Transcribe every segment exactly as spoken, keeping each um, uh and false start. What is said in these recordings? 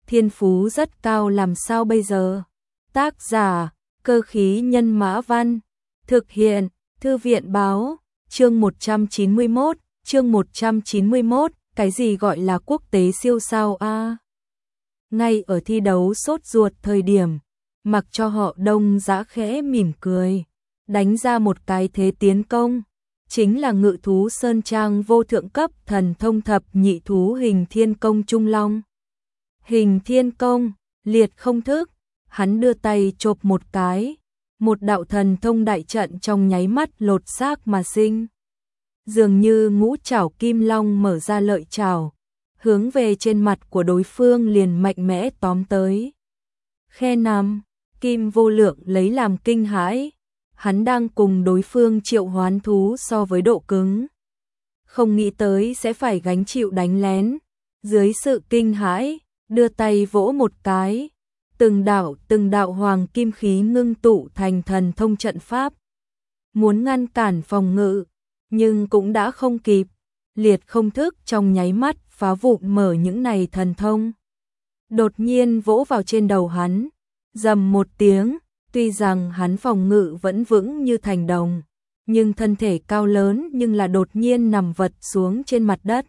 thiên phú rất cao làm sao bây giờ? Tác giả, Cơ khí nhân mã văn, thực hiện, Thư viện báo, chương một trăm chín mươi mốt, chương một trăm chín mươi mốt, cái gì gọi là quốc tế siêu sao a? À? Ngay ở thi đấu sốt ruột thời điểm, mặc cho họ Đông Dã khẽ mỉm cười, đánh ra một cái thế tiến công, chính là ngự thú sơn trang vô thượng cấp thần thông thập nhị thú hình thiên công trung long. Hình thiên công, liệt không thức, hắn đưa tay chộp một cái, một đạo thần thông đại trận trong nháy mắt lột xác mà sinh. Dường như ngũ trảo kim long mở ra lợi trảo, hướng về trên mặt của đối phương liền mạnh mẽ tóm tới. Khe nằm, Kim Vô Lượng lấy làm kinh hãi, hắn đang cùng đối phương triệu hoán thú so với độ cứng. Không nghĩ tới sẽ phải gánh chịu đánh lén, dưới sự kinh hãi, đưa tay vỗ một cái, từng đạo từng đạo hoàng kim khí ngưng tụ thành thần thông trận pháp. Muốn ngăn cản phòng ngự, nhưng cũng đã không kịp, liệt không thức trong nháy mắt phá vụn mở những này thần thông. Đột nhiên vỗ vào trên đầu hắn, rầm một tiếng, tuy rằng hắn phòng ngự vẫn vững như thành đồng, nhưng thân thể cao lớn nhưng là đột nhiên nằm vật xuống trên mặt đất.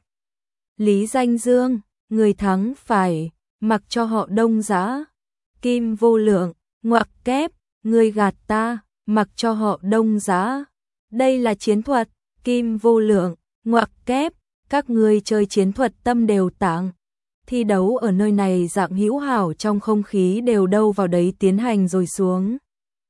Lý Danh Dương, người thắng phải, mặc cho họ Đông Dã. Kim Vô Lượng, ngoặc kép, người gạt ta, mặc cho họ Đông Dã. Đây là chiến thuật, Kim Vô Lượng, ngoặc kép, các ngươi chơi chiến thuật tâm đều tạng. Thi đấu ở nơi này dạng hữu hảo trong không khí đều đâu vào đấy tiến hành rồi xuống.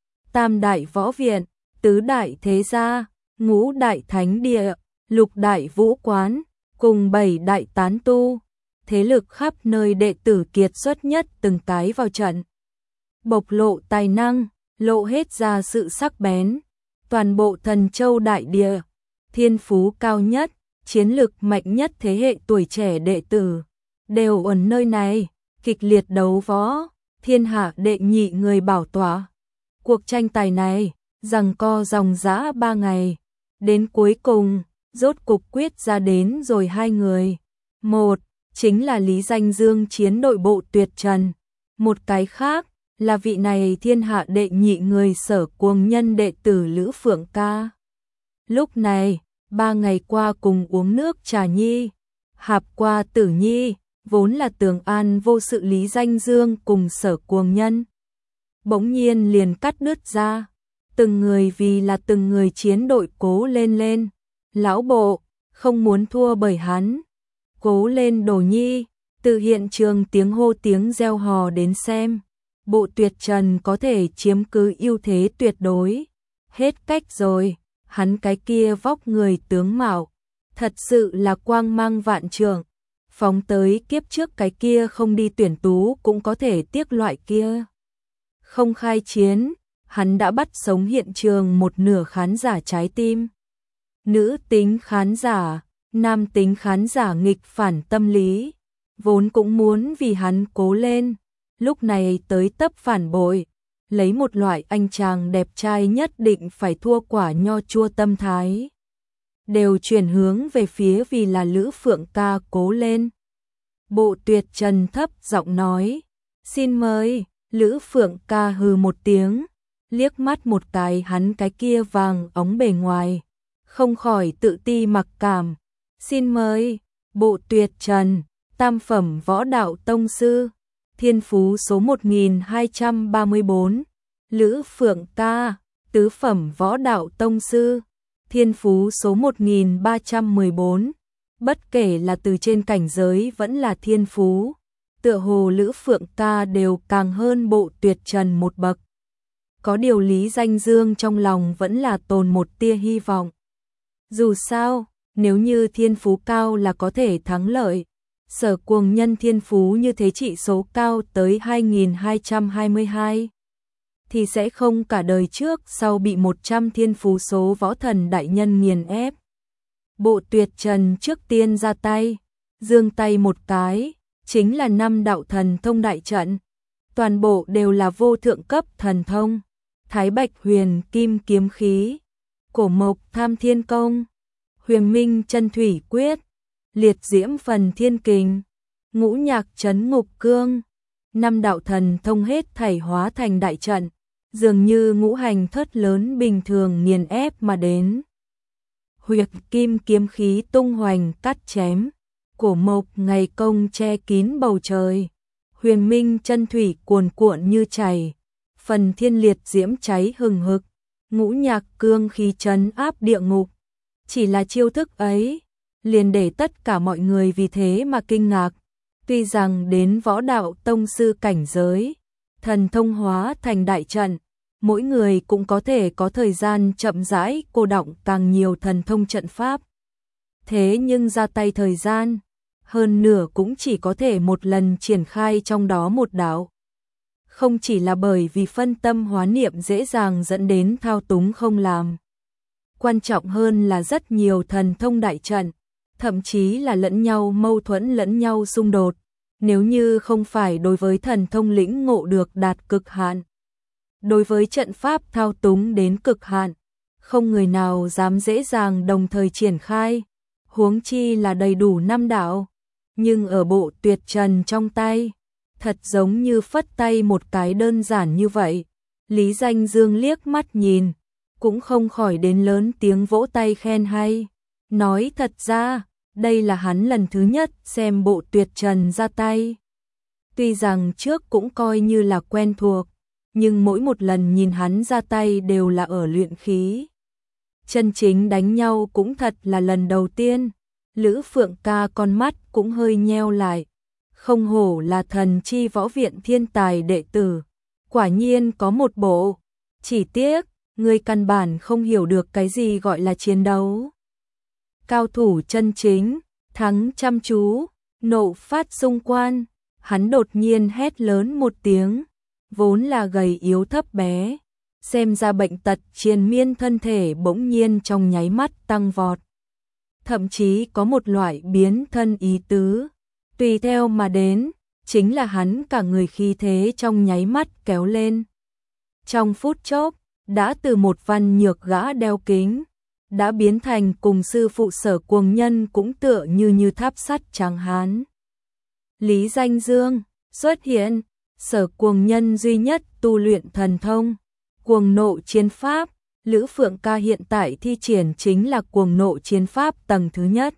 Tam đại võ viện, tứ đại thế gia, ngũ đại thánh địa, lục đại vũ quán, cùng bảy đại tán tu, thế lực khắp nơi đệ tử kiệt xuất nhất từng cái vào trận. Bộc lộ tài năng, lộ hết ra sự sắc bén, toàn bộ Thần Châu đại địa, thiên phú cao nhất, chiến lực mạnh nhất thế hệ tuổi trẻ đệ tử, đều ở nơi này, kịch liệt đấu võ, thiên hạ đệ nhị người bảo tọa. Cuộc tranh tài này, giằng co dòng dã ba ngày, đến cuối cùng, rốt cục quyết ra đến rồi hai người. Một, chính là Lý Danh Dương chiến đội bộ tuyệt trần. Một cái khác, là vị này thiên hạ đệ nhị người Sở Cuồng Nhân đệ tử Lữ Phượng Ca. Lúc này, ba ngày qua cùng uống nước trà nhi, hạp qua tử nhi, vốn là tường an vô sự Lý Danh Dương cùng Sở Cuồng Nhân. Bỗng nhiên liền cắt đứt ra, từng người vì là từng người chiến đội cố lên lên. Lão bộ, không muốn thua bởi hắn. Cố lên Đồ Nhi, từ hiện trường tiếng hô tiếng reo hò đến xem. Bộ tuyệt trần có thể chiếm cứ ưu thế tuyệt đối. Hết cách rồi, hắn cái kia vóc người tướng mạo, thật sự là quang mang vạn trượng. Phóng tới kiếp trước cái kia không đi tuyển tú cũng có thể tiếc loại kia. Không khai chiến, hắn đã bắt sống hiện trường một nửa khán giả trái tim. Nữ tính khán giả, nam tính khán giả nghịch phản tâm lý, vốn cũng muốn vì hắn cố lên, lúc này tới tấp phản bội, lấy một loại anh chàng đẹp trai nhất định phải thua quả nho chua tâm thái. Đều chuyển hướng về phía vì là Lữ Phượng Ca cố lên. Bộ tuyệt trần thấp giọng nói, xin mời. Lữ Phượng Ca hừ một tiếng, liếc mắt một cái hắn cái kia vàng óng bề ngoài, không khỏi tự ti mặc cảm. Xin mời, bộ tuyệt trần, tam phẩm võ đạo tông sư, thiên phú số một nghìn hai trăm ba mươi bốn. Lữ Phượng Ca, tứ phẩm võ đạo tông sư, thiên phú số một nghìn ba trăm mười bốn. Bất kể là từ trên cảnh giới vẫn là thiên phú, tựa hồ Lữ Phượng Ca đều càng hơn bộ tuyệt trần một bậc. Có điều Lý Danh Dương trong lòng vẫn là tồn một tia hy vọng. Dù sao, nếu như thiên phú cao là có thể thắng lợi, Sở Cuồng Nhân thiên phú như thế trị số cao tới hai nghìn hai trăm hai mươi hai, thì sẽ không cả đời trước sau bị một trăm thiên phú số võ thần đại nhân nghiền ép. Bộ tuyệt trần trước tiên ra tay, giương tay một cái, chính là năm đạo thần thông đại trận, toàn bộ đều là vô thượng cấp thần thông. Thái Bạch Huyền Kim kiếm khí, Cổ Mộc Tham Thiên công, Huyền Minh Chân Thủy quyết, Liệt Diễm Phần Thiên kình, Ngũ Nhạc Trấn Ngục cương, năm đạo thần thông hết thảy hóa thành đại trận, dường như ngũ hành thất lớn bình thường nghiền ép mà đến. Huyệt kim kiếm khí tung hoành cắt chém, cổ mộc ngày công che kín bầu trời, huyền minh chân thủy cuồn cuộn như chảy, phần thiên liệt diễm cháy hừng hực, ngũ nhạc cương khí trấn áp địa ngục. Chỉ là chiêu thức ấy, liền để tất cả mọi người vì thế mà kinh ngạc. Tuy rằng đến võ đạo tông sư cảnh giới, thần thông hóa thành đại trận, mỗi người cũng có thể có thời gian chậm rãi cô đọng càng nhiều thần thông trận pháp. Thế nhưng ra tay thời gian, hơn nửa cũng chỉ có thể một lần triển khai trong đó một đạo. Không chỉ là bởi vì phân tâm hóa niệm dễ dàng dẫn đến thao túng không làm. Quan trọng hơn là rất nhiều thần thông đại trận, thậm chí là lẫn nhau mâu thuẫn lẫn nhau xung đột. Nếu như không phải đối với thần thông lĩnh ngộ được đạt cực hạn, đối với trận pháp thao túng đến cực hạn, không người nào dám dễ dàng đồng thời triển khai, huống chi là đầy đủ năm đạo. Nhưng ở bộ tuyệt trần trong tay, thật giống như phất tay một cái đơn giản như vậy. Lý Danh Dương liếc mắt nhìn, cũng không khỏi đến lớn tiếng vỗ tay khen hay. Nói thật ra, đây là hắn lần thứ nhất xem bộ tuyệt trần ra tay. Tuy rằng trước cũng coi như là quen thuộc, nhưng mỗi một lần nhìn hắn ra tay đều là ở luyện khí. Chân chính đánh nhau cũng thật là lần đầu tiên. Lữ Phượng Ca con mắt cũng hơi nheo lại. Không hổ là thần chi võ viện thiên tài đệ tử. Quả nhiên có một bộ. Chỉ tiếc, người căn bản không hiểu được cái gì gọi là chiến đấu. Cao thủ chân chính, thắng chăm chú, nộ phát xung quan. Hắn đột nhiên hét lớn một tiếng. Vốn là gầy yếu thấp bé, xem ra bệnh tật triền miên thân thể bỗng nhiên trong nháy mắt tăng vọt. Thậm chí có một loại biến thân ý tứ, tùy theo mà đến, chính là hắn cả người khí thế trong nháy mắt kéo lên. Trong phút chốc, đã từ một văn nhược gã đeo kính, đã biến thành cùng sư phụ Sở Cuồng Nhân cũng tựa như như tháp sắt trắng hán. Lý Danh Dương xuất hiện. Sở Cuồng Nhân duy nhất tu luyện thần thông, Cuồng Nộ Chiến Pháp. Lữ Phượng Ca hiện tại thi triển chính là Cuồng Nộ Chiến Pháp tầng thứ nhất.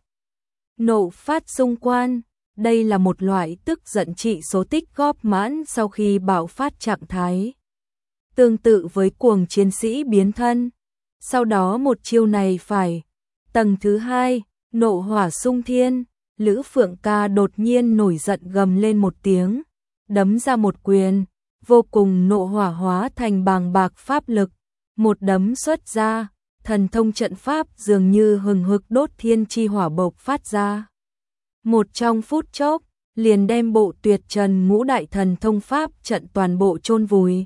Nộ phát xung quan, đây là một loại tức giận trị số tích góp mãn sau khi bạo phát trạng thái. Tương tự với cuồng chiến sĩ biến thân. Sau đó một chiêu này phải. Tầng thứ hai, Nộ Hỏa Xung Thiên. Lữ Phượng Ca đột nhiên nổi giận gầm lên một tiếng, đấm ra một quyền, vô cùng nộ hỏa hóa thành bàng bạc pháp lực, một đấm xuất ra, thần thông trận pháp dường như hừng hực đốt thiên chi hỏa bộc phát ra. Một trong phút chốc, liền đem bộ tuyệt trần ngũ đại thần thông pháp trận toàn bộ chôn vùi.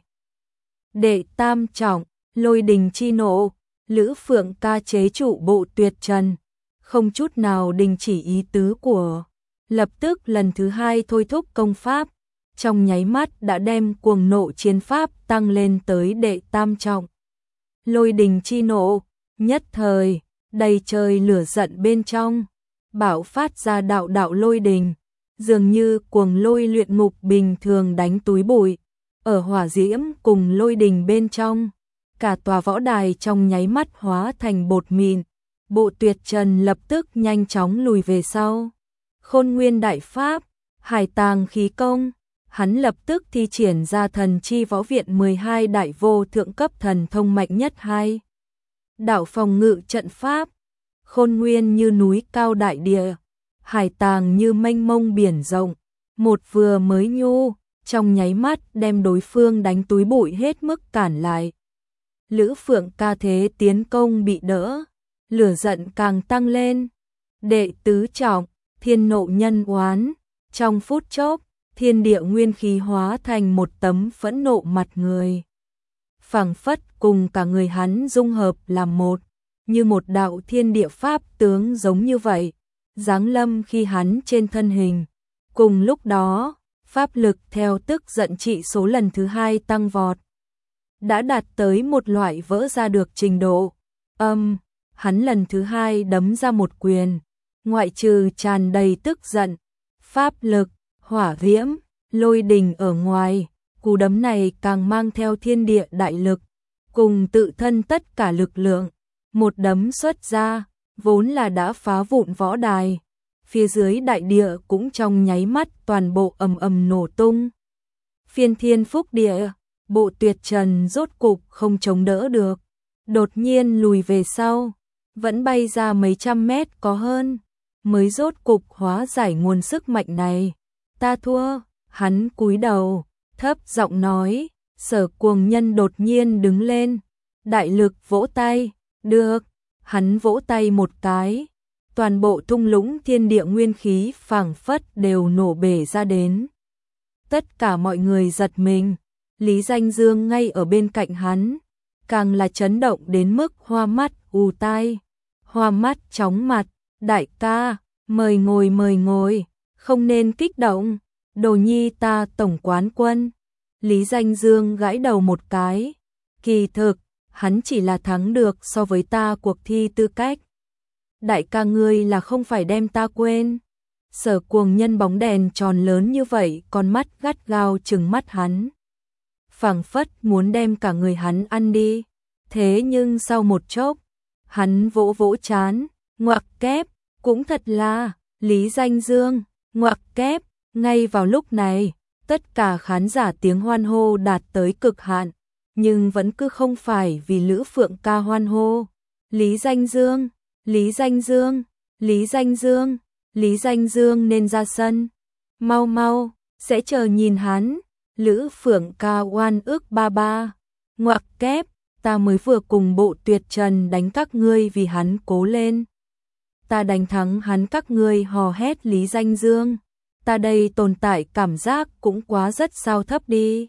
Đệ tam trọng, lôi đình chi nộ, Lữ Phượng Ca chế trụ bộ tuyệt trần, không chút nào đình chỉ ý tứ của, lập tức lần thứ hai thôi thúc công pháp. Trong nháy mắt đã đem cuồng nộ chiến pháp tăng lên tới đệ tam trọng. Lôi đình chi nộ, nhất thời, đầy trời lửa giận bên trong, bạo phát ra đạo đạo lôi đình, dường như cuồng lôi luyện ngục bình thường đánh túi bụi, ở hỏa diễm cùng lôi đình bên trong, cả tòa võ đài trong nháy mắt hóa thành bột mịn, bộ tuyệt trần lập tức nhanh chóng lùi về sau. Khôn Nguyên Đại Pháp, Hải Tàng Khí Công. Hắn lập tức thi triển ra thần chi võ viện mười hai đại vô thượng cấp thần thông mạnh nhất hai. Đạo phòng ngự trận pháp, khôn nguyên như núi cao đại địa, hải tàng như mênh mông biển rộng, một vừa mới nhu, trong nháy mắt đem đối phương đánh túi bụi hết mức cản lại. Lữ Phượng Ca thế tiến công bị đỡ, lửa giận càng tăng lên. Đệ tứ trọng, thiên nộ nhân oán, trong phút chốc, thiên địa nguyên khí hóa thành một tấm phẫn nộ mặt người. Phảng phất cùng cả người hắn dung hợp làm một, như một đạo thiên địa pháp tướng giống như vậy, giáng lâm khi hắn trên thân hình. Cùng lúc đó, pháp lực theo tức giận trị số lần thứ hai tăng vọt, đã đạt tới một loại vỡ ra được trình độ. Âm, hắn lần thứ hai đấm ra một quyền, ngoại trừ tràn đầy tức giận, pháp lực, hỏa diễm, lôi đình ở ngoài, cú đấm này càng mang theo thiên địa đại lực, cùng tự thân tất cả lực lượng, một đấm xuất ra, vốn là đã phá vụn võ đài, phía dưới đại địa cũng trong nháy mắt toàn bộ ầm ầm nổ tung. Phiên thiên phúc địa, bộ tuyệt trần rốt cục không chống đỡ được, đột nhiên lùi về sau, vẫn bay ra mấy trăm mét có hơn, mới rốt cục hóa giải nguồn sức mạnh này. Ta thua, hắn cúi đầu, thấp giọng nói. Sở Cuồng Nhân đột nhiên đứng lên, đại lực vỗ tay, được, hắn vỗ tay một cái, toàn bộ thung lũng thiên địa nguyên khí phảng phất đều nổ bể ra đến. Tất cả mọi người giật mình, Lý Danh Dương ngay ở bên cạnh hắn, càng là chấn động đến mức hoa mắt ù tai, hoa mắt chóng mặt. Đại ca, mời ngồi mời ngồi, không nên kích động, đồ nhi ta tổng quán quân. Lý Danh Dương gãi đầu một cái, kỳ thực, hắn chỉ là thắng được so với ta cuộc thi tư cách. Đại ca ngươi là không phải đem ta quên. Sở Cuồng Nhân bóng đèn tròn lớn như vậy, con mắt gắt gao trừng mắt hắn, phảng phất muốn đem cả người hắn ăn đi. Thế nhưng sau một chốc, hắn vỗ vỗ trán, ngoặc kép, cũng thật là, Lý Danh Dương, ngoặc kép. Ngay vào lúc này, tất cả khán giả tiếng hoan hô đạt tới cực hạn, nhưng vẫn cứ không phải vì Lữ Phượng Ca hoan hô. Lý Danh Dương, Lý Danh Dương, Lý Danh Dương, Lý Danh Dương nên ra sân. Mau mau, sẽ chờ nhìn hắn. Lữ Phượng Ca oan ức ba ba. Ngoặc kép, ta mới vừa cùng bộ tuyệt trần đánh các ngươi vì hắn cố lên. Ta đánh thắng hắn các ngươi hò hét Lý Danh Dương. Ta đây tồn tại cảm giác cũng quá rất sao thấp đi.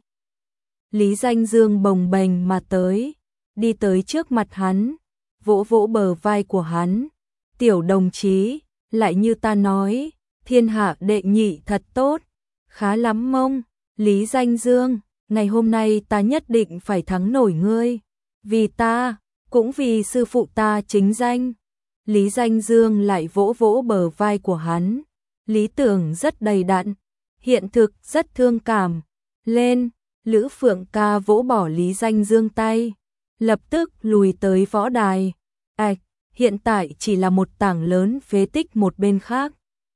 Lý Danh Dương bồng bềnh mà tới, đi tới trước mặt hắn, vỗ vỗ bờ vai của hắn. Tiểu đồng chí, lại như ta nói, thiên hạ đệ nhị thật tốt, khá lắm mông. Lý Danh Dương, ngày hôm nay ta nhất định phải thắng nổi ngươi, vì ta, cũng vì sư phụ ta chính danh. Lý Danh Dương lại vỗ vỗ bờ vai của hắn. Lý tưởng rất đầy đặn, hiện thực rất thương cảm. Lên, Lữ Phượng Ca vỗ bỏ Lý Danh Dương tay, lập tức lùi tới võ đài. Ảch, hiện tại chỉ là một tảng lớn phế tích một bên khác.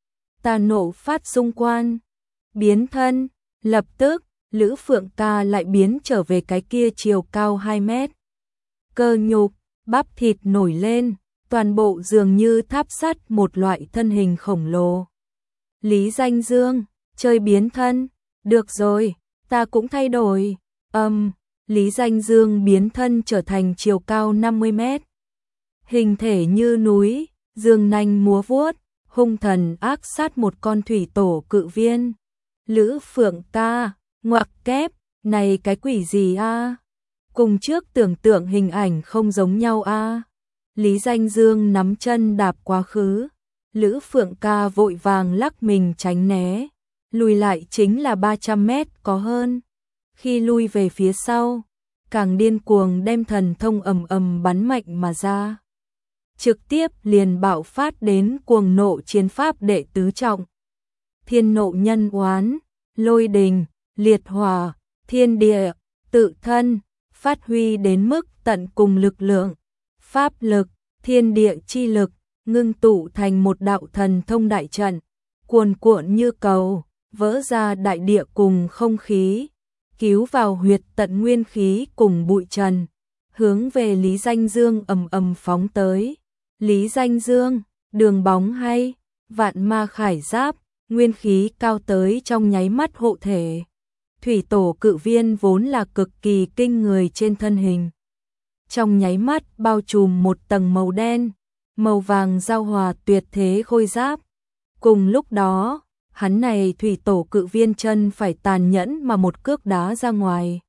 Ta nộ phát xung quan, biến thân, lập tức, Lữ Phượng Ca lại biến trở về cái kia chiều cao hai mét. Cơ nhục, bắp thịt nổi lên, toàn bộ dường như tháp sắt một loại thân hình khổng lồ. Lý Danh Dương, chơi biến thân, được rồi, ta cũng thay đổi. Âm, um, Lý Danh Dương biến thân trở thành chiều cao năm mươi mét. Hình thể như núi, dương nanh múa vuốt, hung thần ác sát một con thủy tổ cự viên. Lữ Phượng Ca, ngoặc kép, này cái quỷ gì a? Cùng trước tưởng tượng hình ảnh không giống nhau a. Lý Danh Dương nắm chân đạp quá khứ. Lữ Phượng Ca vội vàng lắc mình tránh né, lùi lại chính là ba trăm mét có hơn. Khi lui về phía sau, càng điên cuồng đem thần thông ầm ầm bắn mạnh mà ra. Trực tiếp liền bạo phát đến cuồng nộ chiến pháp đệ tứ trọng. Thiên nộ nhân oán, lôi đình, liệt hỏa, thiên địa, tự thân, phát huy đến mức tận cùng lực lượng, pháp lực, thiên địa chi lực, ngưng tụ thành một đạo thần thông đại trận, cuồn cuộn như cầu, vỡ ra đại địa cùng không khí, cứu vào huyệt tận nguyên khí cùng bụi trần, hướng về Lý Danh Dương ầm ầm phóng tới. Lý Danh Dương, đường bóng hay, vạn ma khải giáp, nguyên khí cao tới trong nháy mắt hộ thể. Thủy tổ cự viên vốn là cực kỳ kinh người trên thân hình, trong nháy mắt bao trùm một tầng màu đen, màu vàng giao hòa tuyệt thế khôi giáp. Cùng lúc đó, hắn này thủy tổ cự viên chân phải tàn nhẫn mà một cước đá ra ngoài.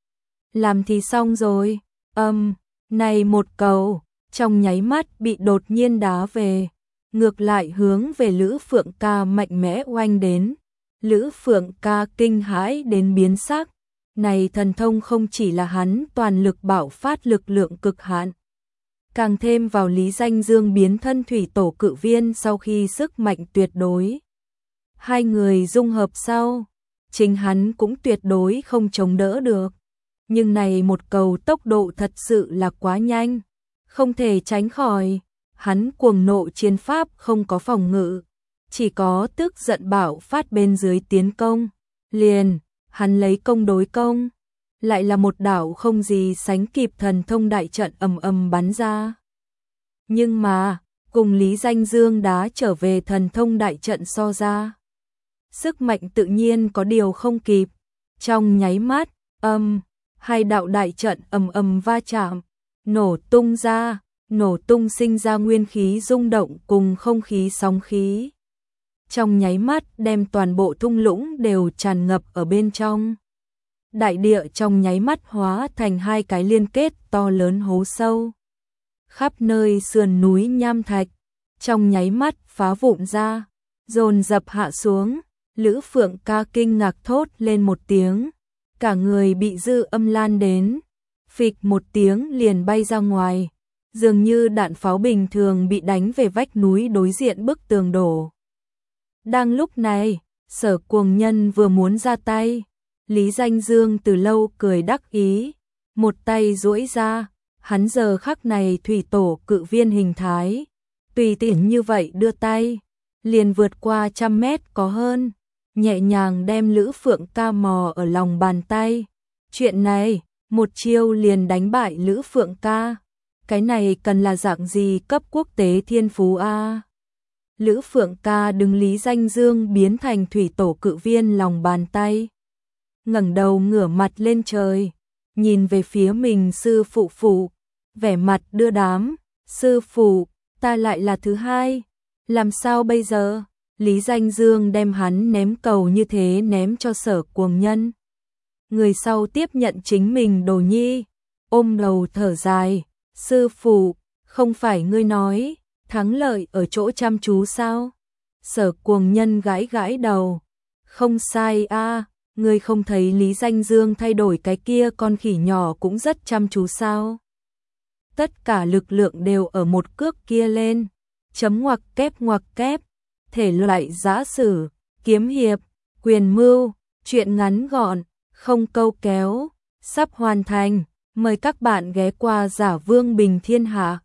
Làm thì xong rồi, âm, um, này một cầu, trong nháy mắt bị đột nhiên đá về, ngược lại hướng về Lữ Phượng Ca mạnh mẽ oanh đến. Lữ Phượng Ca kinh hãi đến biến sắc, này thần thông không chỉ là hắn toàn lực bạo phát lực lượng cực hạn, càng thêm vào Lý Danh Dương biến thân thủy tổ cự viên sau khi sức mạnh tuyệt đối. Hai người dung hợp sau, chính hắn cũng tuyệt đối không chống đỡ được. Nhưng này một cầu tốc độ thật sự là quá nhanh, không thể tránh khỏi. Hắn cuồng nộ chiến pháp không có phòng ngự, chỉ có tức giận bạo phát bên dưới tiến công. Liền, hắn lấy công đối công, lại là một đảo không gì sánh kịp thần thông đại trận ầm ầm bắn ra. Nhưng mà, cùng Lý Danh Dương đá trở về thần thông đại trận so ra, sức mạnh tự nhiên có điều không kịp. Trong nháy mắt, âm, hai đạo đại trận ầm ầm va chạm, nổ tung ra, nổ tung sinh ra nguyên khí rung động cùng không khí sóng khí. Trong nháy mắt đem toàn bộ thung lũng đều tràn ngập ở bên trong. Đại địa trong nháy mắt hóa thành hai cái liên kết to lớn hố sâu. Khắp nơi sườn núi nham thạch, trong nháy mắt phá vụn ra, dồn dập hạ xuống. Lữ Phượng Ca kinh ngạc thốt lên một tiếng, cả người bị dư âm lan đến, phịch một tiếng liền bay ra ngoài, dường như đạn pháo bình thường bị đánh về vách núi đối diện bức tường đổ. Đang lúc này, Sở Cuồng Nhân vừa muốn ra tay, Lý Danh Dương từ lâu cười đắc ý, một tay duỗi ra, hắn giờ khắc này thủy tổ cự viên hình thái, tùy tiện như vậy đưa tay, liền vượt qua trăm mét có hơn, nhẹ nhàng đem Lữ Phượng Ca mò ở lòng bàn tay. Chuyện này, một chiêu liền đánh bại Lữ Phượng Ca, cái này cần là dạng gì cấp quốc tế thiên phú a? Lữ Phượng Ca đứng Lý Danh Dương biến thành thủy tổ cự viên lòng bàn tay, ngẩng đầu ngửa mặt lên trời, nhìn về phía mình sư phụ phụ, vẻ mặt đưa đám, sư phụ, ta lại là thứ hai, làm sao bây giờ? Lý Danh Dương đem hắn ném cầu như thế ném cho Sở Cuồng Nhân. Người sau tiếp nhận chính mình đồ nhi, ôm đầu thở dài, sư phụ, không phải ngươi nói, thắng lợi ở chỗ chăm chú sao? Sở Cuồng Nhân gãi gãi đầu, không sai a, ngươi không thấy Lý Danh Dương thay đổi cái kia con khỉ nhỏ cũng rất chăm chú sao? Tất cả lực lượng đều ở một cước kia lên, chấm ngoặc kép ngoặc kép, thể loại giã sử, kiếm hiệp, quyền mưu, truyện ngắn gọn, không câu kéo, sắp hoàn thành, mời các bạn ghé qua Giả Vương Bình Thiên Hạ.